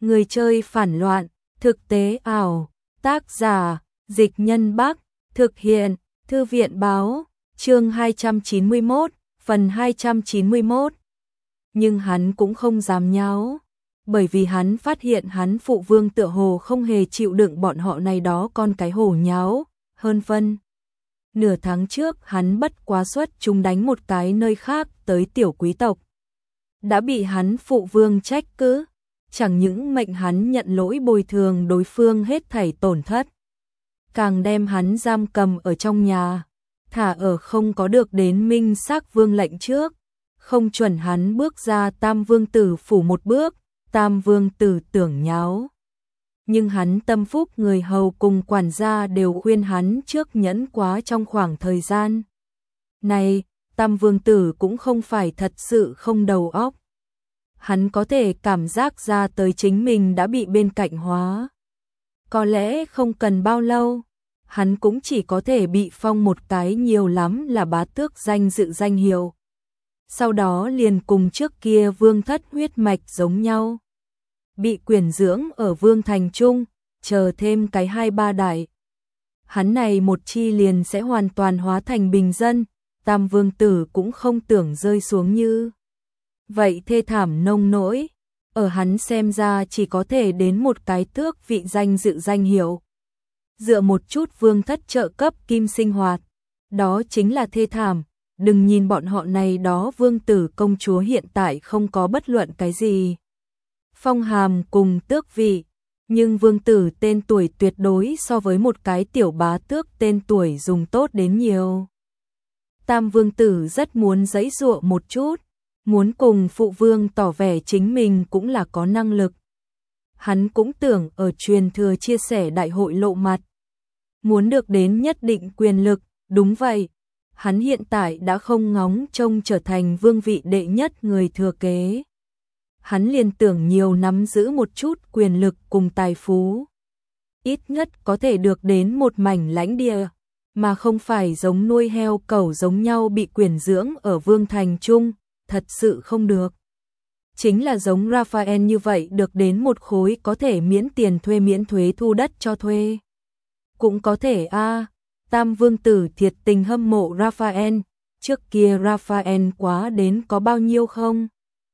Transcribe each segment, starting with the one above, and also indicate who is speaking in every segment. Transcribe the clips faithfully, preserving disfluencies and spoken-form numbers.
Speaker 1: Người chơi phản loạn, thực tế ảo, tác giả, Dịch Nhân Bắc, thực hiện, Thư viện báo, chương hai trăm chín mươi mốt, phần hai trăm chín mươi mốt. Nhưng hắn cũng không dám nháo, bởi vì hắn phát hiện hắn phụ vương tựa hồ không hề chịu đựng bọn họ này đó con cái hổ nháo, hơn phân. Nửa tháng trước hắn bất quá xuất chúng đánh một cái nơi khác tới tiểu quý tộc. Đã bị hắn phụ vương trách cứ, chẳng những mệnh hắn nhận lỗi bồi thường đối phương hết thảy tổn thất, càng đem hắn giam cầm ở trong nhà, thả ở không có được đến minh xác vương lệnh trước, không chuẩn hắn bước ra Tam Vương Tử phủ một bước. Tam Vương Tử tưởng nháo, nhưng hắn tâm phúc người hầu cùng quản gia đều khuyên hắn trước nhẫn quá trong khoảng thời gian này. Tam Vương Tử cũng không phải thật sự không đầu óc, hắn có thể cảm giác ra tới chính mình đã bị bên cạnh hóa. Có lẽ không cần bao lâu, hắn cũng chỉ có thể bị phong một cái nhiều lắm là bá tước danh dự danh hiệu. Sau đó liền cùng trước kia vương thất huyết mạch giống nhau, bị quyển dưỡng ở vương thành trung, chờ thêm cái hai ba đại. Hắn này một chi liền sẽ hoàn toàn hóa thành bình dân. Tam Vương Tử cũng không tưởng rơi xuống như vậy thê thảm nông nỗi, ở hắn xem ra chỉ có thể đến một cái tước vị danh dự danh hiệu. Dựa một chút vương thất trợ cấp kim sinh hoạt, đó chính là thê thảm. Đừng nhìn bọn họ này đó vương tử công chúa hiện tại không có bất luận cái gì phong hàm cùng tước vị, nhưng vương tử tên tuổi tuyệt đối so với một cái tiểu bá tước tên tuổi dùng tốt đến nhiều. Tam Vương Tử rất muốn giãy giụa một chút, muốn cùng phụ vương tỏ vẻ chính mình cũng là có năng lực. Hắn cũng tưởng ở truyền thừa chia sẻ đại hội lộ mặt, muốn được đến nhất định quyền lực. Đúng vậy, hắn hiện tại đã không ngóng trông trở thành vương vị đệ nhất người thừa kế. Hắn liền tưởng nhiều nắm giữ một chút quyền lực cùng tài phú, ít nhất có thể được đến một mảnh lãnh địa, mà không phải giống nuôi heo cẩu giống nhau bị quyển dưỡng ở vương thành trung, thật sự không được. Chính là giống Raphael như vậy được đến một khối có thể miễn tiền thuê miễn thuế thu đất cho thuê. Cũng có thể a. À, Tam Vương Tử thiệt tình hâm mộ Raphael, trước kia Raphael quá đến có bao nhiêu không?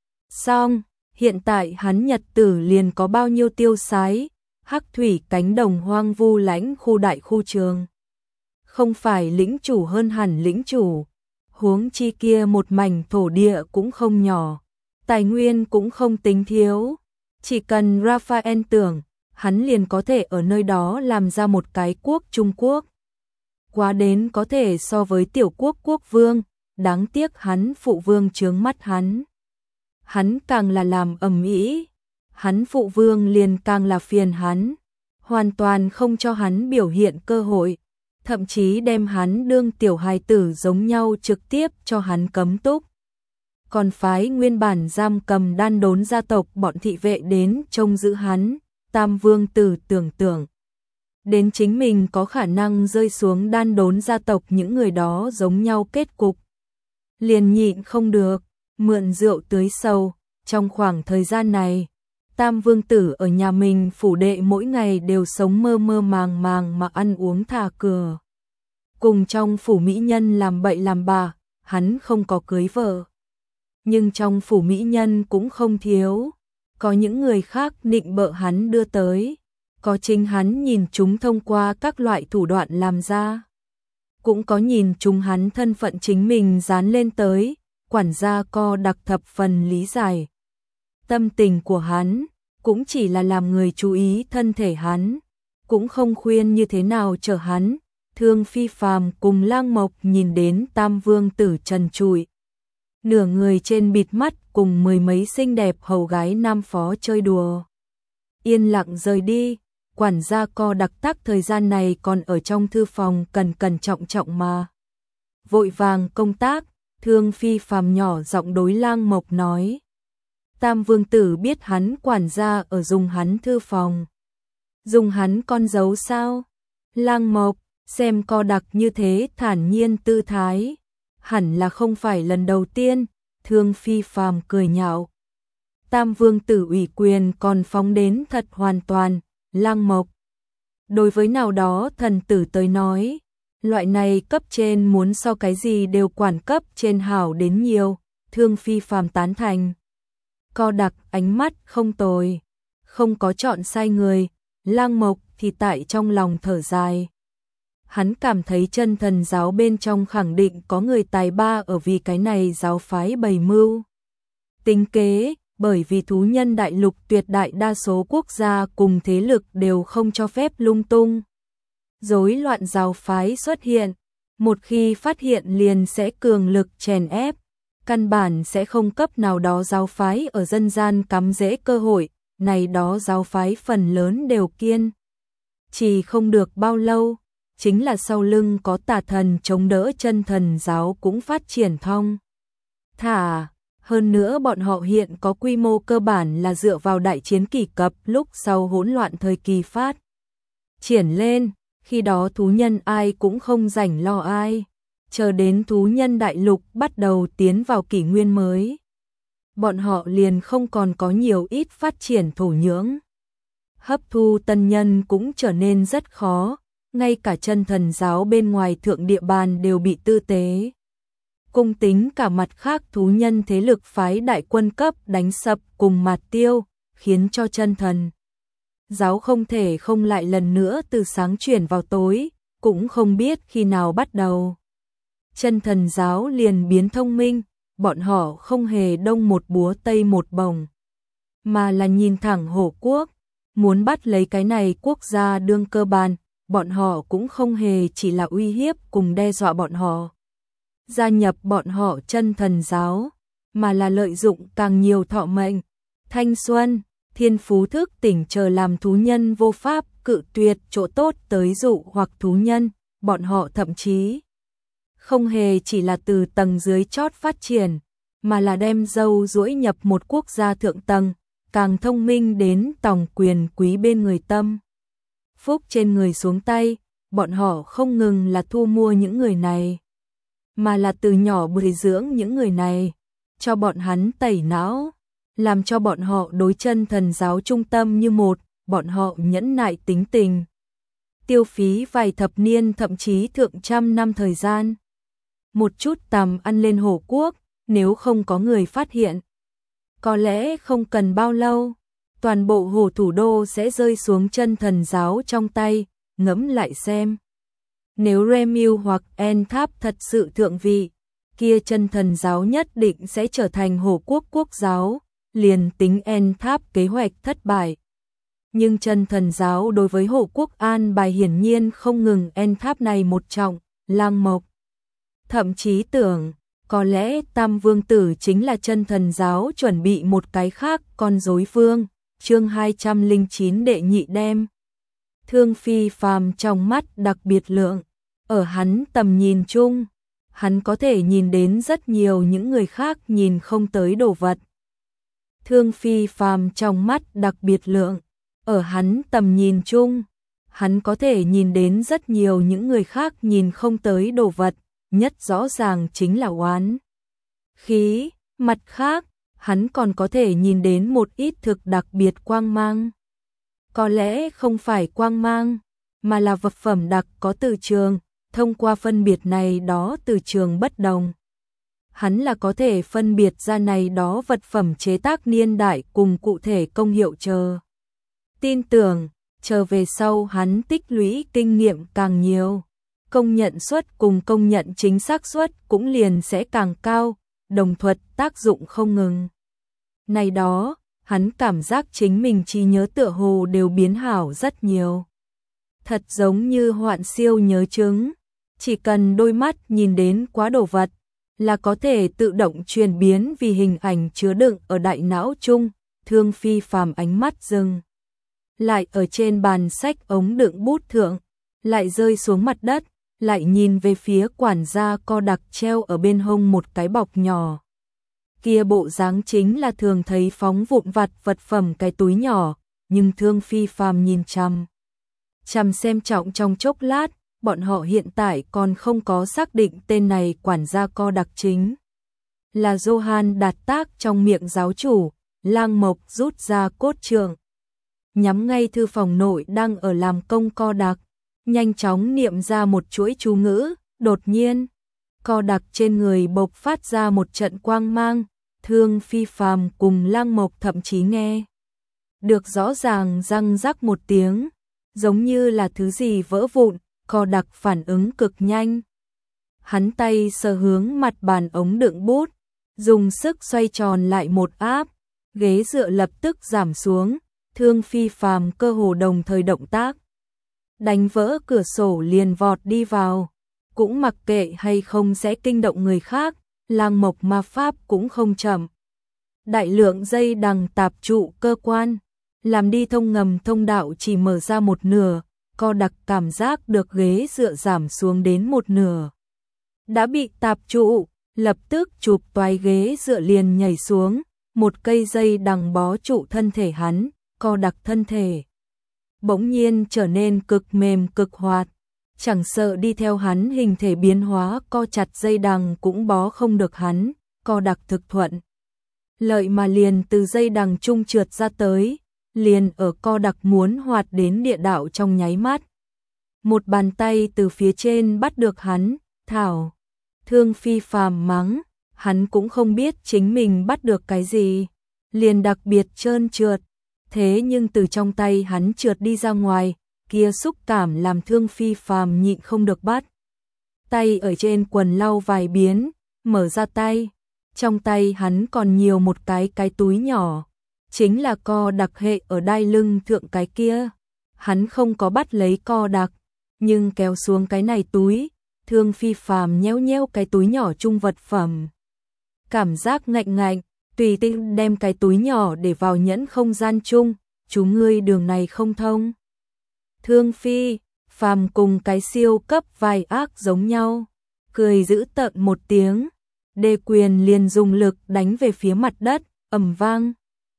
Speaker 1: Xong, hiện tại hắn nhật tử liền có bao nhiêu tiêu sái, hắc thủy cánh đồng hoang vu lãnh khu đại khu trường. Không phải lĩnh chủ hơn hẳn lĩnh chủ, huống chi kia một mảnh thổ địa cũng không nhỏ, tài nguyên cũng không tính thiếu. Chỉ cần Raphael tưởng, hắn liền có thể ở nơi đó làm ra một cái quốc Trung Quốc. Quá đến có thể so với tiểu quốc quốc vương, đáng tiếc hắn phụ vương chướng mắt hắn. Hắn càng là làm ầm ĩ, hắn phụ vương liền càng là phiền hắn, hoàn toàn không cho hắn biểu hiện cơ hội, thậm chí đem hắn đương tiểu hài tử giống nhau trực tiếp cho hắn cấm túc. Còn phái nguyên bản giam cầm đan đốn gia tộc bọn thị vệ đến trông giữ hắn. Tam Vương Tử tưởng tượng đến chính mình có khả năng rơi xuống đan đốn gia tộc những người đó giống nhau kết cục, liền nhịn không được, mượn rượu tưới sầu. Trong khoảng thời gian này, Tam Vương Tử ở nhà mình phủ đệ mỗi ngày đều sống mơ mơ màng màng mà ăn uống thả cửa. Cùng trong phủ mỹ nhân làm bậy làm bạ, hắn không có cưới vợ. Nhưng trong phủ mỹ nhân cũng không thiếu, có những người khác nịnh bợ hắn đưa tới, có chính hắn nhìn chúng thông qua các loại thủ đoạn làm ra, cũng có nhìn chúng hắn thân phận chính mình dán lên tới. Quản gia co đặc thập phần lý giải tâm tình của hắn, cũng chỉ là làm người chú ý thân thể hắn, cũng không khuyên như thế nào chở hắn. Thương Phi Phàm cùng Lang Mộc nhìn đến Tam Vương Tử trần trụi, nửa người trên bịt mắt cùng mười mấy xinh đẹp hầu gái nam phó chơi đùa, yên lặng rời đi. Quản gia co đặc tắc thời gian này còn ở trong thư phòng cẩn cẩn trọng trọng mà vội vàng công tác. Thương Phi Phàm nhỏ giọng đối Lang Mộc nói, Tam Vương Tử biết hắn quản gia ở dùng hắn thư phòng, dùng hắn con dấu sao? Lang Mộc xem co đặc như thế thản nhiên tư thái, hẳn là không phải lần đầu tiên. Thương Phi Phàm cười nhạo, Tam vương tử ủy quyền còn phóng đến thật hoàn toàn, Lăng Mộc. Đối với nào đó thần tử tới nói, loại này cấp trên muốn so cái gì đều quản cấp trên hảo đến nhiều, Thương Phi Phàm tán thành. Co đặc ánh mắt không tồi, không có chọn sai người, Lăng Mộc thì tại trong lòng thở dài. Hắn cảm thấy chân thần giáo bên trong khẳng định có người tài ba ở vì cái này giáo phái bày mưu. Tính kế, bởi vì thú nhân đại lục tuyệt đại đa số quốc gia cùng thế lực đều không cho phép lung tung. Rối loạn giáo phái xuất hiện, một khi phát hiện liền sẽ cường lực chèn ép, căn bản sẽ không cấp nào đó giáo phái ở dân gian cắm rễ cơ hội, này đó giáo phái phần lớn đều kiên. Chỉ không được bao lâu, chính là sau lưng có tà thần chống đỡ chân thần giáo cũng phát triển thong. Thả, hơn nữa bọn họ hiện có quy mô cơ bản là dựa vào đại chiến kỷ cập lúc sau hỗn loạn thời kỳ phát triển lên, khi đó thú nhân ai cũng không rảnh lo ai, chờ đến thú nhân đại lục bắt đầu tiến vào kỷ nguyên mới. Bọn họ liền không còn có nhiều ít phát triển thổ nhưỡng. Hấp thu tân nhân cũng trở nên rất khó, ngay cả chân thần giáo bên ngoài thượng địa bàn đều bị tư tế. Cung tính cả mặt khác thú nhân thế lực phái đại quân cấp đánh sập cùng mạt tiêu, khiến cho chân thần giáo không thể không lại lần nữa từ sáng chuyển vào tối, cũng không biết khi nào bắt đầu. Chân thần giáo liền biến thông minh, bọn họ không hề đông một búa tây một bồng, mà là nhìn thẳng Hổ quốc, muốn bắt lấy cái này quốc gia đương cơ bản, bọn họ cũng không hề chỉ là uy hiếp cùng đe dọa bọn họ. Gia nhập bọn họ chân thần giáo, mà là lợi dụng càng nhiều thọ mệnh, thanh xuân, thiên phú thức tỉnh chờ làm thú nhân vô pháp cự tuyệt chỗ tốt tới dụ hoặc thú nhân, bọn họ thậm chí không hề chỉ là từ tầng dưới chót phát triển, mà là đem dâu duỗi nhập một quốc gia thượng tầng, càng thông minh đến tòng quyền quý bên người tâm. Phúc trên người xuống tay, bọn họ không ngừng là thu mua những người này, mà là từ nhỏ bồi dưỡng những người này, cho bọn hắn tẩy não, làm cho bọn họ đối chân thần giáo trung tâm như một, bọn họ nhẫn nại tính tình. Tiêu phí vài thập niên thậm chí thượng trăm năm thời gian. Một chút tầm ăn lên Hổ quốc, nếu không có người phát hiện. Có lẽ không cần bao lâu, toàn bộ Hổ thủ đô sẽ rơi xuống chân thần giáo trong tay, ngẫm lại xem. Nếu Remil hoặc En-Tháp thật sự thượng vị, kia chân thần giáo nhất định sẽ trở thành Hổ quốc quốc giáo, liền tính En-Tháp kế hoạch thất bại. Nhưng chân thần giáo đối với Hổ quốc an bài hiển nhiên không ngừng En-Tháp này một trọng, Lăng Mộc. Thậm chí tưởng, có lẽ Tam Vương Tử chính là chân thần giáo chuẩn bị một cái khác con rối vương, chương hai trăm lẻ chín đệ nhị đem. Thương Phi Phàm trong mắt đặc biệt lượng, ở hắn tầm nhìn chung, hắn có thể nhìn đến rất nhiều những người khác nhìn không tới đồ vật. Thương Phi Phàm trong mắt đặc biệt lượng, ở hắn tầm nhìn chung, hắn có thể nhìn đến rất nhiều những người khác nhìn không tới đồ vật, nhất rõ ràng chính là oán khí, mặt khác, hắn còn có thể nhìn đến một ít thực đặc biệt quang mang. Có lẽ không phải quang mang, mà là vật phẩm đặc có từ trường, thông qua phân biệt này đó từ trường bất đồng. Hắn là có thể phân biệt ra này đó vật phẩm chế tác niên đại cùng cụ thể công hiệu chờ. Tin tưởng, chờ về sau hắn tích lũy kinh nghiệm càng nhiều, công nhận suất cùng công nhận chính xác suất cũng liền sẽ càng cao, đồng thuật tác dụng không ngừng. Này đó, hắn cảm giác chính mình trí nhớ tựa hồ đều biến hảo rất nhiều. Thật giống như hoạn siêu nhớ chứng, chỉ cần đôi mắt nhìn đến quá đồ vật, là có thể tự động truyền biến vì hình ảnh chứa đựng ở đại não chung. Thương Phi Phàm ánh mắt dừng lại ở trên bàn sách ống đựng bút thượng, lại rơi xuống mặt đất, lại nhìn về phía quản gia co đặc treo ở bên hông một cái bọc nhỏ. Kia bộ dáng chính là thường thấy phóng vụn vặt vật phẩm cái túi nhỏ, nhưng Thương Phi Phàm nhìn chằm chằm xem trọng trong chốc lát, bọn họ hiện tại còn không có xác định tên này quản gia co đặc chính là Johann Đạt Tác trong miệng giáo chủ, Lang Mộc rút ra cốt trượng, nhắm ngay thư phòng nội đang ở làm công Co Đặc, nhanh chóng niệm ra một chuỗi chú ngữ, đột nhiên, Co Đặc trên người bộc phát ra một trận quang mang, Thương Phi Phàm cùng Lang Mộc thậm chí nghe được rõ ràng răng rắc một tiếng, giống như là thứ gì vỡ vụn, Co Đặc phản ứng cực nhanh. Hắn tay sờ hướng mặt bàn ống đựng bút, dùng sức xoay tròn lại một áp, ghế dựa lập tức giảm xuống, Thương Phi Phàm cơ hồ đồng thời động tác. Đánh vỡ cửa sổ liền vọt đi vào, cũng mặc kệ hay không sẽ kinh động người khác, Lang Mộc ma pháp cũng không chậm. Đại lượng dây đằng tạp trụ cơ quan, làm đi thông ngầm thông đạo chỉ mở ra một nửa, Co Đặc cảm giác được ghế dựa giảm xuống đến một nửa. Đã bị tạp trụ, lập tức chụp toái ghế dựa liền nhảy xuống, một cây dây đằng bó trụ thân thể hắn, Co Đặc thân thể bỗng nhiên trở nên cực mềm cực hoạt, chẳng sợ đi theo hắn hình thể biến hóa co chặt dây đằng cũng bó không được hắn, Co Đặc thực thuận. Lợi mà liền từ dây đằng trung trượt ra tới, liền ở Co Đặc muốn hoạt đến địa đạo trong nháy mắt. Một bàn tay từ phía trên bắt được hắn, thảo. Thương Phi Phàm mắng, hắn cũng không biết chính mình bắt được cái gì, liền đặc biệt trơn trượt, thế nhưng từ trong tay hắn trượt đi ra ngoài, kia xúc cảm làm Thương Phi Phàm nhịn không được bắt. Tay ở trên quần lau vài biến, mở ra tay, trong tay hắn còn nhiều một cái cái túi nhỏ, chính là Co Đặc hệ ở đai lưng thượng cái kia. Hắn không có bắt lấy Co Đặc, nhưng kéo xuống cái này túi, Thương Phi Phàm nhéo nhéo cái túi nhỏ chung vật phẩm. Cảm giác ngạnh ngạnh, tùy tiện đem cái túi nhỏ để vào nhẫn không gian chung, chú ngươi đường này không thông. Thương Phi Phàm cùng cái siêu cấp vai ác giống nhau, cười giữ tợn một tiếng, Đê Quyền liền dùng lực đánh về phía mặt đất, ầm vang.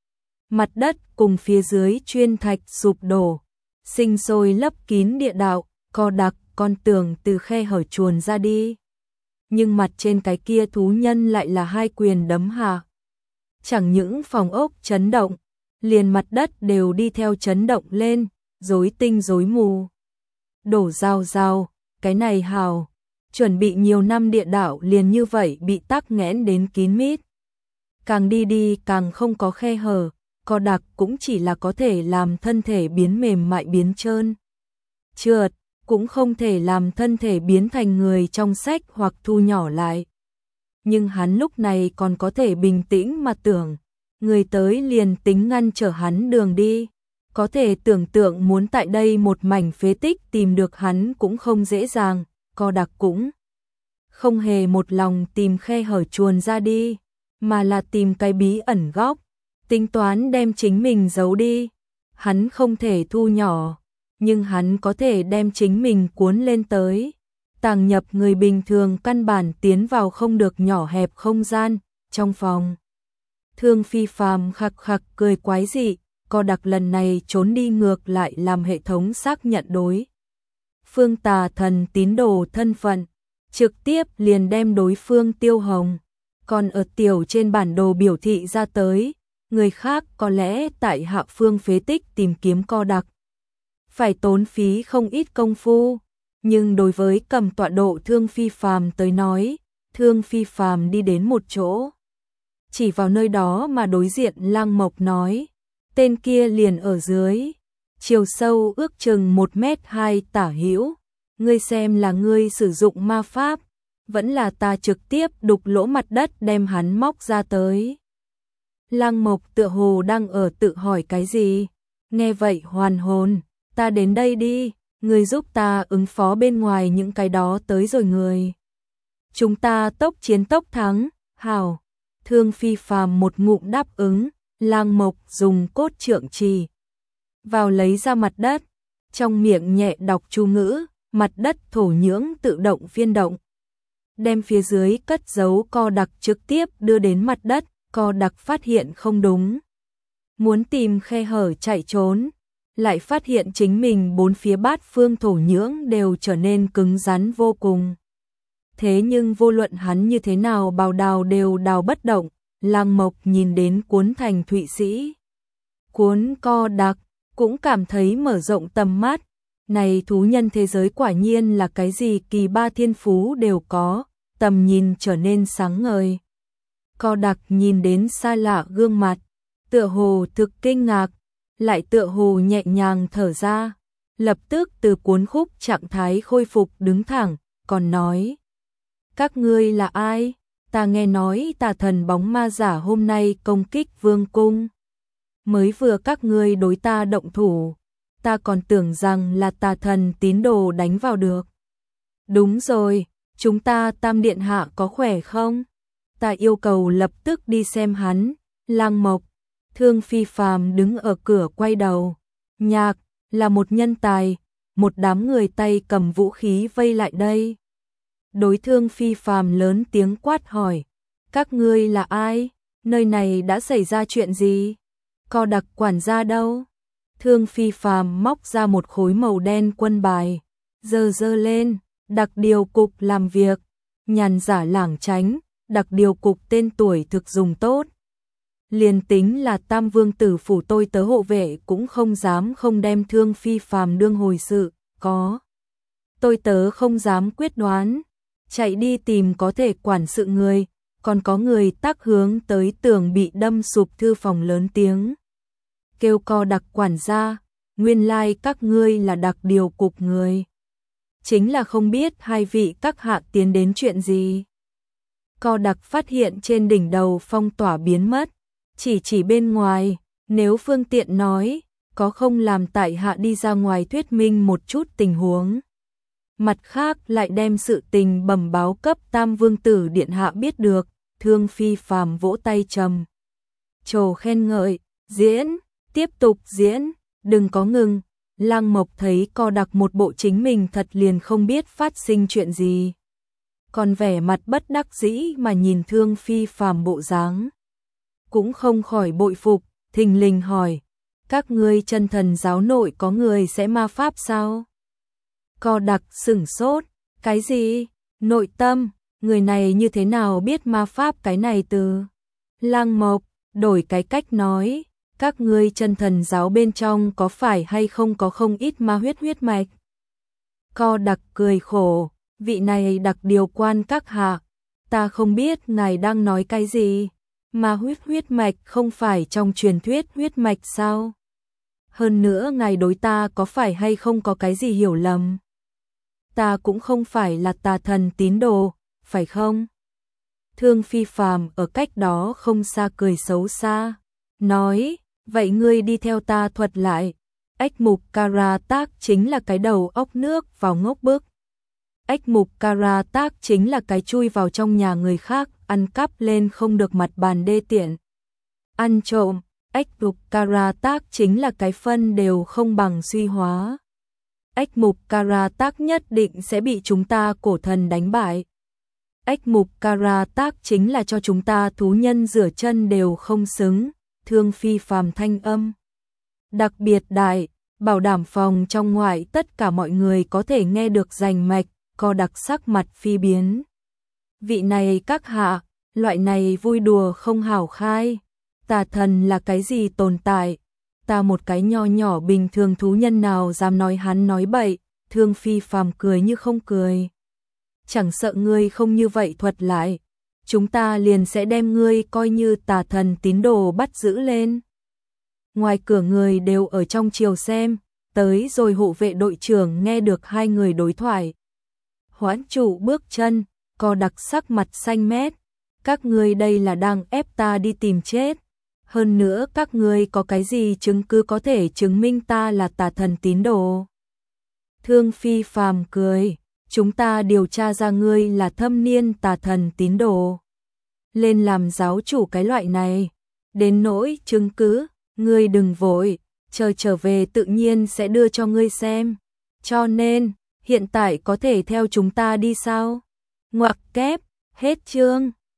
Speaker 1: Mặt đất cùng phía dưới chuyên thạch sụp đổ, sinh sôi lấp kín địa đạo, Co Đặc con tường từ khe hở chuồn ra đi. Nhưng mặt trên cái kia thú nhân lại là hai quyền đấm hạ. Chẳng những phòng ốc chấn động, liền mặt đất đều đi theo chấn động lên, rối tinh rối mù. Đổ rào rào, cái này hào, chuẩn bị nhiều năm địa đạo liền như vậy bị tắc nghẽn đến kín mít. Càng đi đi càng không có khe hở, Co Đặc cũng chỉ là có thể làm thân thể biến mềm mại biến trơn trượt, cũng không thể làm thân thể biến thành người trong sách hoặc thu nhỏ lại. Nhưng hắn lúc này còn có thể bình tĩnh mà tưởng, người tới liền tính ngăn trở hắn đường đi, có thể tưởng tượng muốn tại đây một mảnh phế tích tìm được hắn cũng không dễ dàng, Co Đặc cũng không hề một lòng tìm khe hở chuồn ra đi, mà là tìm cái bí ẩn góc, tính toán đem chính mình giấu đi. Hắn không thể thu nhỏ, nhưng hắn có thể đem chính mình cuốn lên tới, tàng nhập người bình thường căn bản tiến vào không được nhỏ hẹp không gian, trong phòng. Thương Phi Phàm khặc khặc cười quái dị, Co Đặc lần này trốn đi ngược lại làm hệ thống xác nhận đối phương tà thần tín đồ thân phận, trực tiếp liền đem đối phương tiêu hồng, còn ở tiểu trên bản đồ biểu thị ra tới, người khác có lẽ tại hạ phương phế tích tìm kiếm Co Đặc phải tốn phí không ít công phu, nhưng đối với cầm tọa độ Thương Phi Phàm tới nói, Thương Phi Phàm đi đến một chỗ, chỉ vào nơi đó mà đối diện Lang Mộc nói, tên kia liền ở dưới, chiều sâu ước chừng một mét hai tả hữu, ngươi xem là ngươi sử dụng ma pháp, vẫn là ta trực tiếp đục lỗ mặt đất đem hắn móc ra tới. Lang Mộc tựa hồ đang ở tự hỏi cái gì, nghe vậy hoàn hồn, ta đến đây đi, người giúp ta ứng phó bên ngoài những cái đó tới rồi người. Chúng ta tốc chiến tốc thắng, hảo. Thương Phi Phàm một ngụm đáp ứng, Lang Mộc dùng cốt trượng trì vào lấy ra mặt đất, trong miệng nhẹ đọc chú ngữ, mặt đất thổ nhưỡng tự động phiên động. Đem phía dưới cất giấu Co Đặc trực tiếp đưa đến mặt đất, Co Đặc phát hiện không đúng. Muốn tìm khe hở chạy trốn, lại phát hiện chính mình bốn phía bát phương thổ nhưỡng đều trở nên cứng rắn vô cùng. Thế nhưng vô luận hắn như thế nào bào đào đều đào bất động, Lăng Mộc nhìn đến cuốn thành Thụy Sĩ. Cuốn Co Đặc, cũng cảm thấy mở rộng tầm mắt. Này thú nhân thế giới quả nhiên là cái gì kỳ ba thiên phú đều có, tầm nhìn trở nên sáng ngời. Co Đặc nhìn đến xa lạ gương mặt, tựa hồ thực kinh ngạc, lại tựa hồ nhẹ nhàng thở ra, lập tức từ cuốn khúc trạng thái khôi phục đứng thẳng, còn nói: các ngươi là ai? Ta nghe nói tà thần bóng ma giả hôm nay công kích vương cung. Mới vừa các ngươi đối ta động thủ, ta còn tưởng rằng là tà thần tín đồ đánh vào được. Đúng rồi, chúng ta Tam Điện Hạ có khỏe không? Ta yêu cầu lập tức đi xem hắn. Lăng Mộc, Thương Phi Phàm đứng ở cửa quay đầu. Nhạc, là một nhân tài, một đám người tay cầm vũ khí vây lại đây. Đối Thương Phi Phàm lớn tiếng quát hỏi: các ngươi là ai? Nơi này đã xảy ra chuyện gì? Co Đặc quản gia đâu? Thương Phi Phàm móc ra một khối màu đen quân bài, giơ giơ lên: đặc điều cục làm việc, nhàn giả lảng tránh, đặc điều cục tên tuổi thực dùng tốt. Liền tính là Tam Vương tử phủ tôi tớ hộ vệ cũng không dám không đem Thương Phi Phàm đương hồi sự, có tôi tớ không dám quyết đoán, chạy đi tìm có thể quản sự người, còn có người tác hướng tới tường bị đâm sụp thư phòng lớn tiếng kêu Co Đặc quản gia: nguyên lai các ngươi là đặc điều cục người. Chính là không biết hai vị các hạ tiến đến chuyện gì. Co Đặc phát hiện trên đỉnh đầu phong tỏa biến mất, chỉ chỉ bên ngoài, nếu phương tiện nói, có không làm tại hạ đi ra ngoài thuyết minh một chút tình huống. Mặt khác lại đem sự tình bẩm báo cấp Tam Vương tử điện hạ biết được. Thương Phi Phàm vỗ tay trầm trồ khen ngợi: diễn, tiếp tục diễn, đừng có ngừng. Lăng Mộc thấy Co Đặc một bộ chính mình thật liền không biết phát sinh chuyện gì, còn vẻ mặt bất đắc dĩ mà nhìn Thương Phi Phàm bộ dáng, cũng không khỏi bội phục, thình lình hỏi: các ngươi chân thần giáo nội có người sẽ ma pháp sao? Co Đặc sửng sốt: cái gì? Nội tâm, người này như thế nào biết ma pháp cái này từ? Lăng Mộc đổi cái cách nói: các ngươi chân thần giáo bên trong có phải hay không có không ít ma huyết huyết mạch? Co Đặc cười khổ: vị này đặc điều quan các hạ, ta không biết ngài đang nói cái gì. Ma huyết huyết mạch không phải trong truyền thuyết huyết mạch sao? Hơn nữa ngài đối ta có phải hay không có cái gì hiểu lầm? Ta cũng không phải là tà thần tín đồ, phải không? Thương Phi Phàm ở cách đó không xa cười xấu xa, nói: vậy ngươi đi theo ta thuật lại. Ách Mục Kara Tác chính là cái đầu óc nước vào ngốc bức. Ách Mục Kara Tác chính là cái chui vào trong nhà người khác, ăn cắp lên không được mặt bàn đê tiện, ăn trộm. Ách Mục Kara Tác chính là cái phân đều không bằng suy hóa. Ách Mục Kara Tác nhất định sẽ bị chúng ta cổ thần đánh bại. Ách Mục Kara Tác chính là cho chúng ta thú nhân rửa chân đều không xứng. Thương Phi Phàm thanh âm đặc biệt đại, bảo đảm phòng trong ngoài tất cả mọi người có thể nghe được rành mạch. Co Đặc sắc mặt phi biến: vị này các hạ, loại này vui đùa không hảo khai. Tà thần là cái gì tồn tại? Ta một cái nho nhỏ bình thường thú nhân nào dám nói hắn nói bậy? Thương Phi Phàm cười như không cười: chẳng sợ ngươi không như vậy thuật lại, chúng ta liền sẽ đem ngươi coi như tà thần tín đồ bắt giữ lên. Ngoài cửa người đều ở trong chiều xem, tới rồi hộ vệ đội trưởng nghe được hai người đối thoại, hoãn trụ bước chân. Co Đặc sắc mặt xanh mét: các ngươi đây là đang ép ta đi tìm chết. Hơn nữa các ngươi có cái gì chứng cứ có thể chứng minh ta là tà thần tín đồ? Thương Phi Phàm cười: chúng ta điều tra ra ngươi là thâm niên tà thần tín đồ, lên làm giáo chủ cái loại này. Đến nỗi chứng cứ, ngươi đừng vội, chờ trở về tự nhiên sẽ đưa cho ngươi xem. Cho nên, hiện tại có thể theo chúng ta đi sao? Ngoặc kép, hết chương.